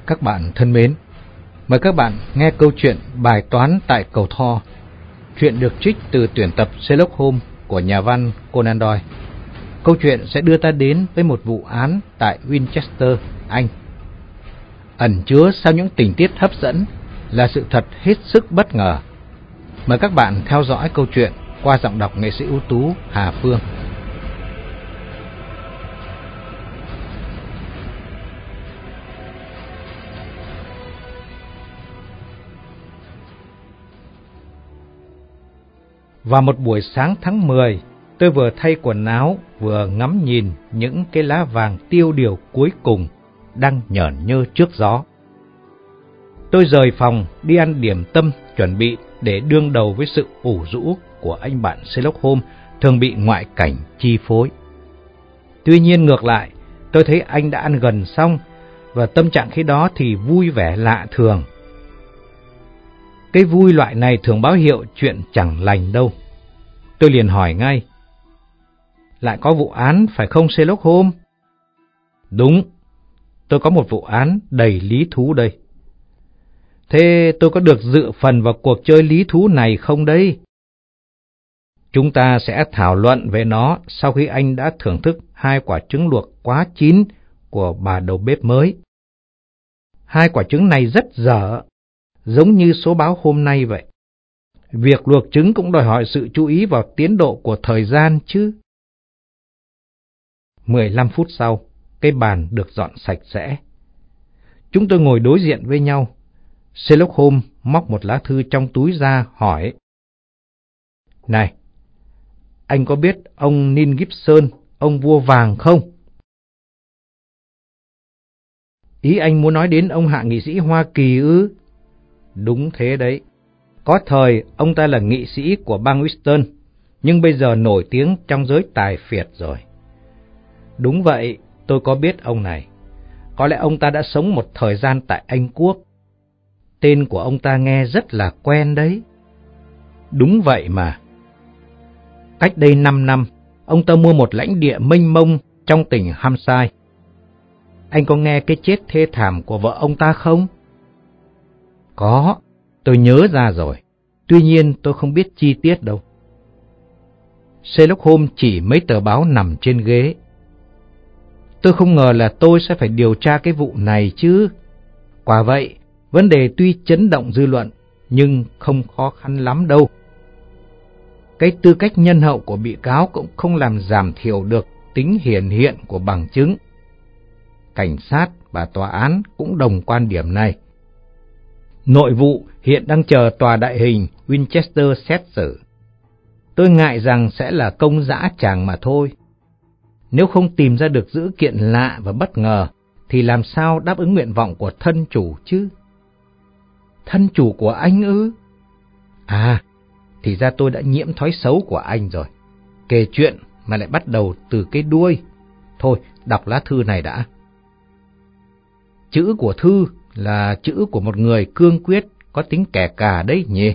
Các bạn thân mến, mời các bạn nghe câu chuyện Bài toán tại cầu Thor. Chuyện được trích từ tuyển tập Sherlock Holmes của nhà văn Conan Doyle. Câu chuyện sẽ đưa ta đến với một vụ án tại Winchester, Anh. Ẩn chứa sau những tình tiết hấp dẫn là sự thật hết sức bất ngờ. Mời các bạn theo dõi câu chuyện qua giọng đọc nghệ sĩ ưu tú Hà Phương. Vào một buổi sáng tháng 10, tôi vừa thay quần áo, vừa ngắm nhìn những cái lá vàng tiêu điều cuối cùng đang nhởn nhơ trước gió. Tôi rời phòng đi ăn điểm tâm, chuẩn bị để đương đầu với sự ủ rũ của anh bạn Sherlock Holmes thường bị ngoại cảnh chi phối. Tuy nhiên ngược lại, tôi thấy anh đã ăn gần xong, và tâm trạng khi đó thì vui vẻ lạ thường. Cái vui loại này thường báo hiệu chuyện chẳng lành đâu. Tôi liền hỏi ngay: "Lại có vụ án phải không Sherlock Holmes?" "Đúng, tôi có một vụ án đầy lý thú đây." "Thế tôi có được dự phần vào cuộc chơi lý thú này không đây?" "Chúng ta sẽ thảo luận về nó sau khi anh đã thưởng thức 2 quả trứng luộc quá chín của bà đầu bếp mới. 2 quả trứng này rất dở, giống như số báo hôm nay vậy. Việc luộc trứng cũng đòi hỏi sự chú ý vào tiến độ của thời gian chứ." 15 phút sau, cái bàn được dọn sạch sẽ. Chúng tôi ngồi đối diện với nhau. Sherlock Holmes móc một lá thư trong túi ra hỏi: "Này, anh có biết ông Neil Gibson, ông vua vàng không?" "Ý anh muốn nói đến ông hạ nghị sĩ Hoa Kỳ ư?" "Đúng thế đấy. Có thời ông ta là nghị sĩ của bang Western, nhưng bây giờ nổi tiếng trong giới tài phiệt rồi." "Đúng vậy, tôi có biết ông này. Có lẽ ông ta đã sống một thời gian tại Anh Quốc. Tên của ông ta nghe rất là quen đấy." "Đúng vậy mà. Cách đây 5 năm, ông ta mua một lãnh địa mênh mông trong tỉnh Hampshire. Anh có nghe cái chết thê thảm của vợ ông ta không?" "Có, tôi nhớ ra rồi. Tuy nhiên tôi không biết chi tiết đâu." Sherlock Holmes chỉ mấy tờ báo nằm trên ghế. "Tôi không ngờ là tôi sẽ phải điều tra cái vụ này chứ. Quả vậy, vấn đề tuy chấn động dư luận, nhưng không khó khăn lắm đâu. Cái tư cách nhân hậu của bị cáo cũng không làm giảm thiểu được tính hiển hiện của bằng chứng. Cảnh sát và tòa án cũng đồng quan điểm này. Nội vụ hiện đang chờ tòa đại hình Winchester xét xử. Tôi ngại rằng sẽ là công dã tràng mà thôi. Nếu không tìm ra được dữ kiện lạ và bất ngờ, thì làm sao đáp ứng nguyện vọng của thân chủ chứ?" "Thân chủ của anh ư?" "À, thì ra tôi đã nhiễm thói xấu của anh rồi. Kể chuyện mà lại bắt đầu từ cái đuôi. Thôi, đọc lá thư này đã." Chữ của thư là chữ của một người cương quyết, có tính kẻ cả đấy nhỉ.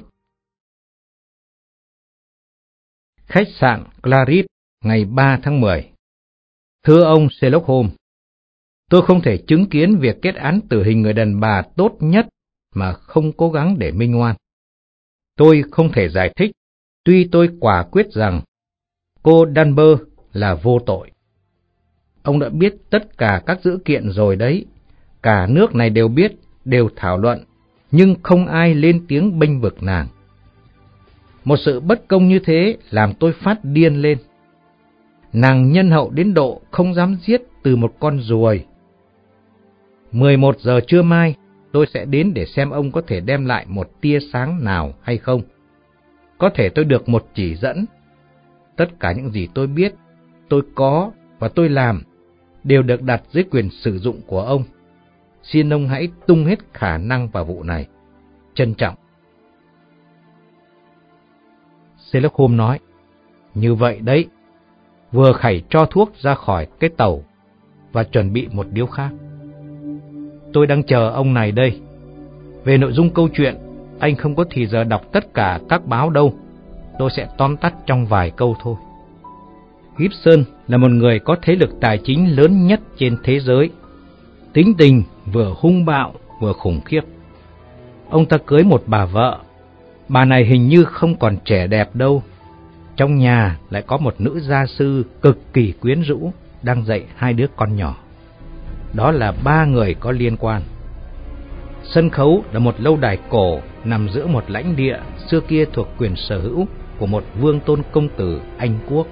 Khách sạn Claridge, ngày 3 tháng 10. Thưa ông Sherlock Holmes, tôi không thể chứng kiến việc kết án tử hình người đàn bà tốt nhất mà không cố gắng để minh oan. Tôi không thể giải thích, tuy tôi quả quyết rằng cô Danber là vô tội. Ông đã biết tất cả các dữ kiện rồi đấy. Cả nước này đều biết, đều thảo luận, nhưng không ai lên tiếng bênh vực nàng. Một sự bất công như thế làm tôi phát điên lên. Nàng nhân hậu đến độ không dám giết từ một con ruồi. 11 giờ trưa mai, tôi sẽ đến để xem ông có thể đem lại một tia sáng nào hay không. Có thể tôi được một chỉ dẫn. Tất cả những gì tôi biết, tôi có và tôi làm đều được đặt dưới quyền sử dụng của ông. Xin ông hãy tung hết khả năng vào vụ này. Trân trọng." Sherlock Holmes nói: "Như vậy đấy." Vừa khẩy cho thuốc ra khỏi cái tàu và chuẩn bị một điếu khác. "Tôi đang chờ ông này đây. Về nội dung câu chuyện, anh không có thì giờ đọc tất cả các báo đâu. Tôi sẽ tóm tắt trong vài câu thôi. Gibson là một người có thế lực tài chính lớn nhất trên thế giới. Tính tình vừa hung bạo vừa khủng khiếp. Ông ta cưới một bà vợ, bà này hình như không còn trẻ đẹp đâu. Trong nhà lại có một nữ gia sư cực kỳ quyến rũ, đang dạy 2 đứa con nhỏ. Đó là 3 người có liên quan. Sân khấu là một lâu đài cổ nằm giữa một lãnh địa xưa kia thuộc quyền sở hữu của một vương tôn công tử Anh Quốc.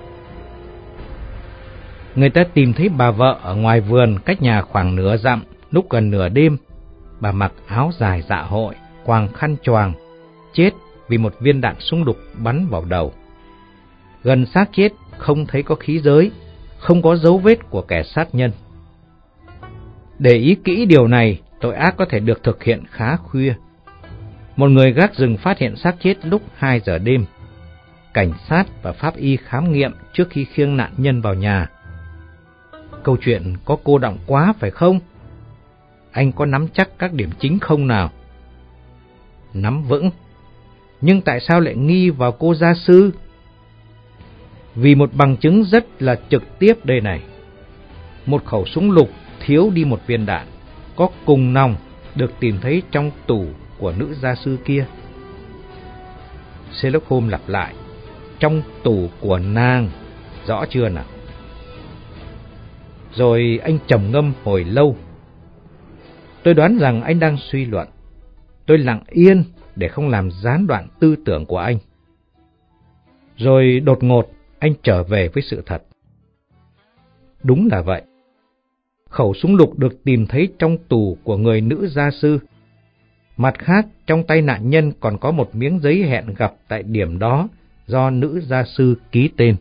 Người ta tìm thấy bà vợ ở ngoài vườn cách nhà khoảng nửa dặm. Lúc gần nửa đêm, bà mặc áo dài dạ hội, quàng khăn choàng, chết vì một viên đạn súng lục bắn vào đầu. Gần xác chết không thấy có khí giới, không có dấu vết của kẻ sát nhân. Để ý kỹ điều này, tội ác có thể được thực hiện khá khuya. Một người gác rừng phát hiện xác chết lúc 2 giờ đêm. Cảnh sát và pháp y khám nghiệm trước khi khiêng nạn nhân vào nhà. Câu chuyện có cô đọng quá phải không? Anh có nắm chắc các điểm chính không nào? Nắm vững. Nhưng tại sao lại nghi vào cô gia sư? Vì một bằng chứng rất là trực tiếp đây này. Một khẩu súng lục thiếu đi một viên đạn, có cùng nòng, được tìm thấy trong tủ của nữ gia sư kia. Sherlock Holmes lặp lại, trong tủ của nàng, rõ chưa nào? Rồi anh trầm ngâm hồi lâu. Tôi đoán rằng anh đang suy luận. Tôi lặng yên để không làm gián đoạn tư tưởng của anh. Rồi đột ngột anh trở về với sự thật. Đúng là vậy. Khẩu súng lục được tìm thấy trong tủ của người nữ gia sư. Mặt khác, trong tay nạn nhân còn có một miếng giấy hẹn gặp tại điểm đó do nữ gia sư ký tên.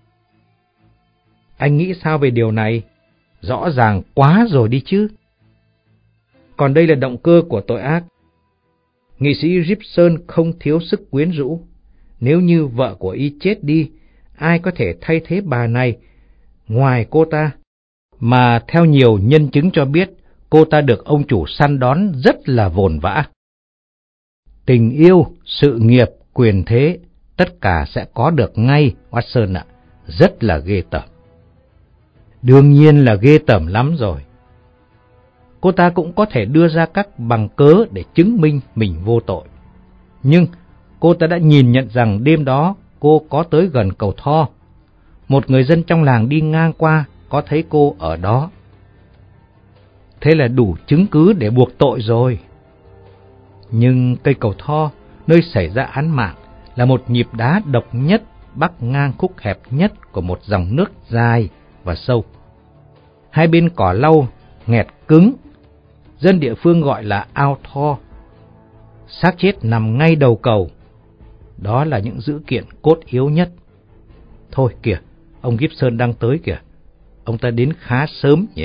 Anh nghĩ sao về điều này? Rõ ràng quá rồi đi chứ. Còn đây là động cơ của tội ác. Nghị sĩ Gibson không thiếu sức quyến rũ. Nếu như vợ của y chết đi, ai có thể thay thế bà này ngoài cô ta? Mà theo nhiều nhân chứng cho biết, cô ta được ông chủ săn đón rất là vồn vã. Tình yêu, sự nghiệp, quyền thế, tất cả sẽ có được ngay, Watson ạ. Rất là ghê tởm. Đương nhiên là ghê tởm lắm rồi. Cô ta cũng có thể đưa ra các bằng cớ để chứng minh mình vô tội. Nhưng cô ta đã nhìn nhận rằng đêm đó cô có tới gần cầu Tho. Một người dân trong làng đi ngang qua có thấy cô ở đó. Thế là đủ chứng cứ để buộc tội rồi. Nhưng cây cầu Tho, nơi xảy ra án mạng, là một nhịp đá độc nhất bắc ngang khúc hẹp nhất của một dòng nước dài và sâu. Hai bên cỏ lau nghẹt cứng, dân địa phương gọi là ao Tho. Xác chết nằm ngay đầu cầu. Đó là những dữ kiện cốt yếu nhất. Thôi kìa, ông Gibson đang tới kìa. Ông ta đến khá sớm nhỉ?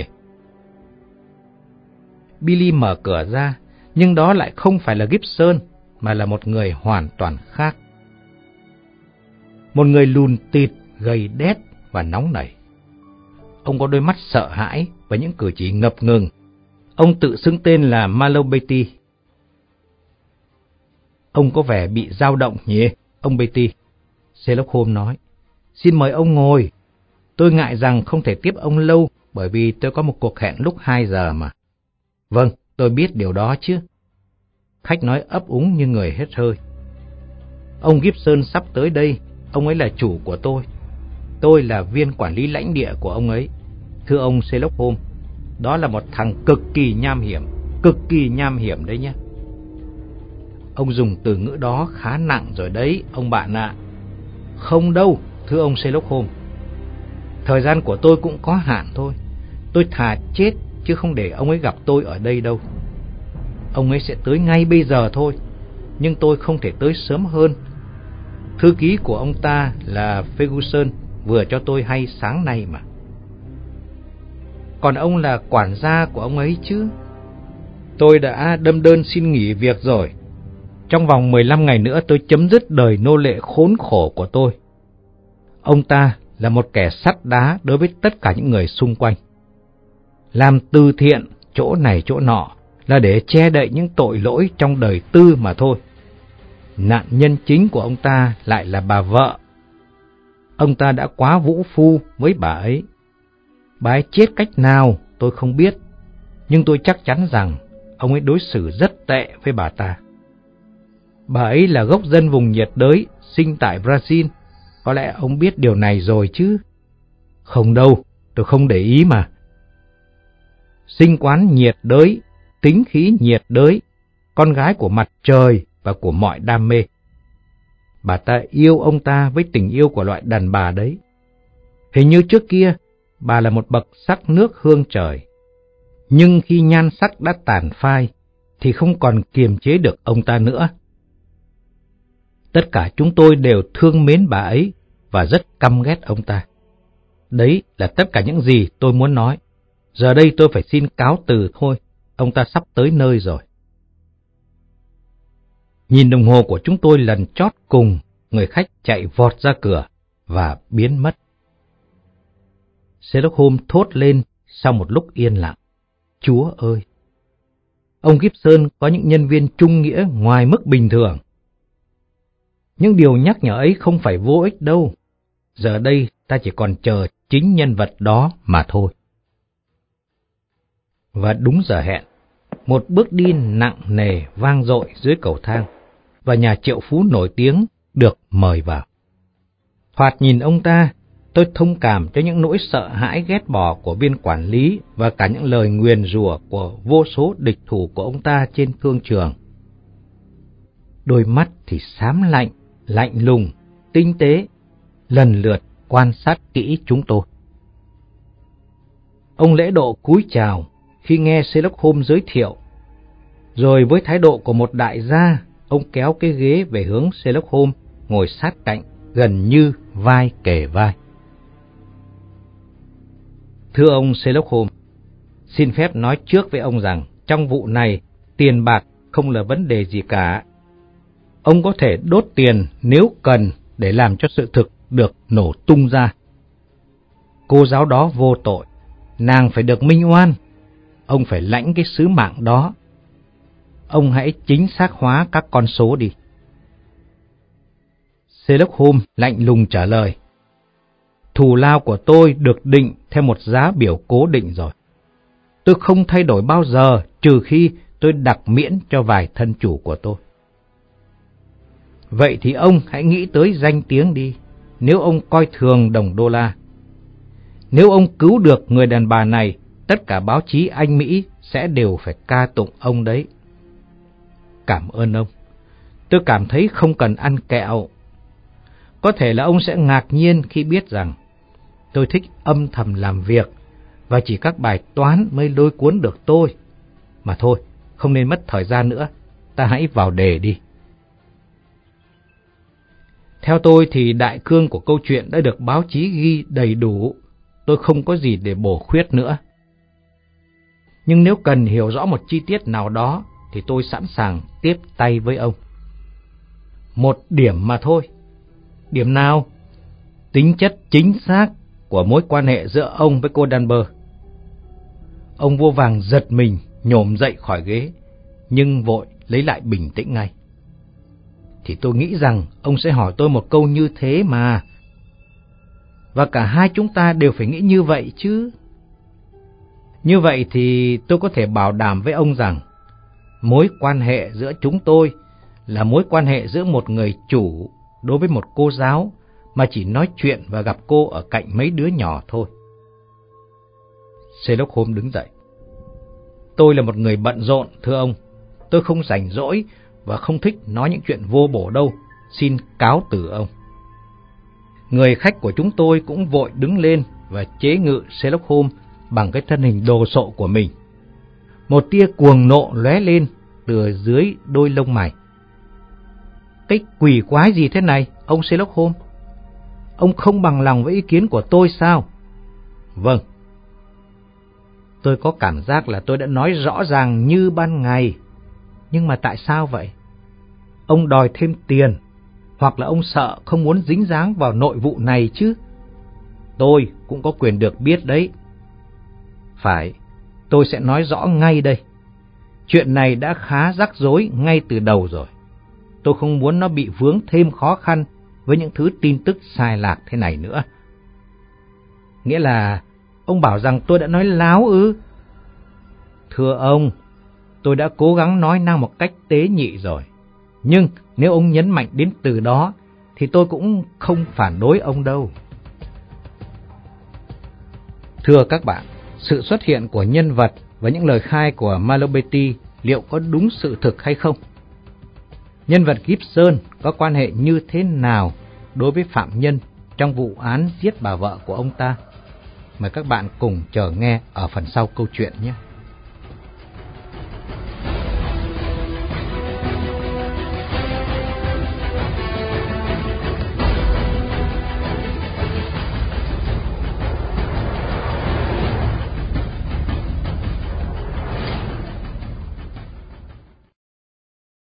Billy mở cửa ra, nhưng đó lại không phải là Gibson, mà là một người hoàn toàn khác. Một người lùn tịt, gầy đét và nóng nảy. Ông có đôi mắt sợ hãi và những cử chỉ ngập ngừng. Ông tự xưng tên là Marlowe Beatty. Ông có vẻ bị dao động nhỉ, ông Beatty? Sherlock Holmes nói. Xin mời ông ngồi. Tôi ngại rằng không thể tiếp ông lâu, bởi vì tôi có một cuộc hẹn lúc 2 giờ mà. Vâng, tôi biết điều đó chứ. Khách nói ấp úng như người hết hơi. Ông Gibson sắp tới đây, ông ấy là chủ của tôi. Tôi là viên quản lý lãnh địa của ông ấy. Thưa ông Sherlock Holmes, đó là một thằng cực kỳ nham hiểm đấy nhé. Ông dùng từ ngữ đó khá nặng rồi đấy, ông bạn ạ. Không đâu, thưa ông Sherlock Holmes. Thời gian của tôi cũng có hạn thôi. Tôi thà chết chứ không để ông ấy gặp tôi ở đây đâu. Ông ấy sẽ tới ngay bây giờ thôi, nhưng tôi không thể tới sớm hơn. Thư ký của ông ta là Ferguson vừa cho tôi hay sáng nay mà. Còn ông là quản gia của ông ấy chứ? Tôi đã đâm đơn xin nghỉ việc rồi. Trong vòng 15 ngày nữa tôi chấm dứt đời nô lệ khốn khổ của tôi. Ông ta là một kẻ sắt đá đối với tất cả những người xung quanh. Làm từ thiện chỗ này chỗ nọ là để che đậy những tội lỗi trong đời tư mà thôi. Nạn nhân chính của ông ta lại là bà vợ. Ông ta đã quá vũ phu với bà ấy. Bà ấy chết cách nào tôi không biết, nhưng tôi chắc chắn rằng ông ấy đối xử rất tệ với bà ta. Bà ấy là gốc dân vùng nhiệt đới, sinh tại Brazil. Có lẽ ông biết điều này rồi chứ? Không đâu, tôi không để ý mà. Sinh quán nhiệt đới, tính khí nhiệt đới, con gái của mặt trời và của mọi đam mê. Bà ta yêu ông ta với tình yêu của loại đàn bà đấy. Hình như trước kia, bà là một bậc sắc nước hương trời. Nhưng khi nhan sắc đã tàn phai, thì không còn kiềm chế được ông ta nữa. Tất cả chúng tôi đều thương mến bà ấy và rất căm ghét ông ta. Đấy là tất cả những gì tôi muốn nói. Giờ đây tôi phải xin cáo từ thôi, ông ta sắp tới nơi rồi. Nhìn đồng hồ của chúng tôi lần chót cùng, người khách chạy vọt ra cửa và biến mất. Sherlock Holmes thốt lên sau một lúc yên lặng. Chúa ơi! Ông Gibson có những nhân viên trung nghĩa ngoài mức bình thường. Những điều nhắc nhở ấy không phải vô ích đâu. Giờ đây ta chỉ còn chờ chính nhân vật đó mà thôi. Và đúng giờ hẹn, một bước đi nặng nề vang dội dưới cầu thang, và nhà triệu phú nổi tiếng được mời vào. Thoạt nhìn ông ta, tôi thông cảm cho những nỗi sợ hãi ghét bỏ của viên quản lý và cả những lời nguyền rủa của vô số địch thủ của ông ta trên thương trường. Đôi mắt thì xám lạnh, lạnh lùng, tinh tế, lần lượt quan sát kỹ chúng tôi. Ông lễ độ cúi chào khi nghe Sherlock Holmes giới thiệu, rồi với thái độ của một đại gia, ông kéo cái ghế về hướng Sherlock Holmes ngồi sát cạnh, gần như vai kề vai. Thưa ông Sherlock Holmes, xin phép nói trước với ông rằng trong vụ này tiền bạc không là vấn đề gì cả. Ông có thể đốt tiền nếu cần để làm cho sự thực được nổ tung ra. Cô giáo đó vô tội, nàng phải được minh oan. Ông phải lãnh cái sứ mạng đó. Ông hãy chính xác hóa các con số đi. Sherlock Holmes lạnh lùng trả lời. Thù lao của tôi được định theo một giá biểu cố định rồi. Tôi không thay đổi bao giờ trừ khi tôi đặc miễn cho vài thân chủ của tôi. Vậy thì ông hãy nghĩ tới danh tiếng đi, nếu ông coi thường đồng đô la. Nếu ông cứu được người đàn bà này, tất cả báo chí Anh Mỹ sẽ đều phải ca tụng ông đấy. Cảm ơn ông. Tôi cảm thấy không cần ăn kẹo. Có thể là ông sẽ ngạc nhiên khi biết rằng tôi thích âm thầm làm việc và chỉ các bài toán mới lôi cuốn được tôi. Mà thôi, không nên mất thời gian nữa, ta hãy vào đề đi. Theo tôi thì đại cương của câu chuyện đã được báo chí ghi đầy đủ, tôi không có gì để bổ khuyết nữa. Nhưng nếu cần hiểu rõ một chi tiết nào đó thì tôi sẵn sàng tiếp tay với ông. Một điểm mà thôi. Điểm nào? Tính chất chính xác của mối quan hệ giữa ông với cô Danber. Ông vô vàng giật mình, nhổm dậy khỏi ghế, nhưng vội lấy lại bình tĩnh ngay. Thì tôi nghĩ rằng ông sẽ hỏi tôi một câu như thế mà. Và cả hai chúng ta đều phải nghĩ như vậy chứ. Như vậy thì tôi có thể bảo đảm với ông rằng mối quan hệ giữa chúng tôi là mối quan hệ giữa một người chủ đối với một cô giáo mà chỉ nói chuyện và gặp cô ở cạnh mấy đứa nhỏ thôi. Sherlock Holmes đứng dậy. Tôi là một người bận rộn, thưa ông. Tôi không rảnh rỗi và không thích nói những chuyện vô bổ đâu. Xin cáo từ ông. Người khách của chúng tôi cũng vội đứng lên và chế ngự Sherlock Holmes bằng cái thân hình đồ sộ của mình. Một tia cuồng nộ lóe lên từ dưới đôi lông mày. Cái quỷ quái gì thế này, ông Sherlock Holmes? Ông không bằng lòng với ý kiến của tôi sao? Vâng. Tôi có cảm giác là tôi đã nói rõ ràng như ban ngày. Nhưng mà tại sao vậy? Ông đòi thêm tiền, hoặc là ông sợ không muốn dính dáng vào nội vụ này chứ? Tôi cũng có quyền được biết đấy. Phải, tôi sẽ nói rõ ngay đây. Chuyện này đã khá rắc rối ngay từ đầu rồi. Tôi không muốn nó bị vướng thêm khó khăn với những thứ tin tức sai lạc thế này nữa. Nghĩa là ông bảo rằng tôi đã nói láo ư? Thưa ông, Tôi đã cố gắng nói năng một cách tế nhị rồi. Nhưng nếu ông nhấn mạnh đến từ đó, thì tôi cũng không phản đối ông đâu. Thưa các bạn, sự xuất hiện của nhân vật và những lời khai của Malabetty liệu có đúng sự thực hay không? Nhân vật Gibson có quan hệ như thế nào đối với phạm nhân trong vụ án giết bà vợ của ông ta? Mời các bạn cùng chờ nghe ở phần sau câu chuyện nhé.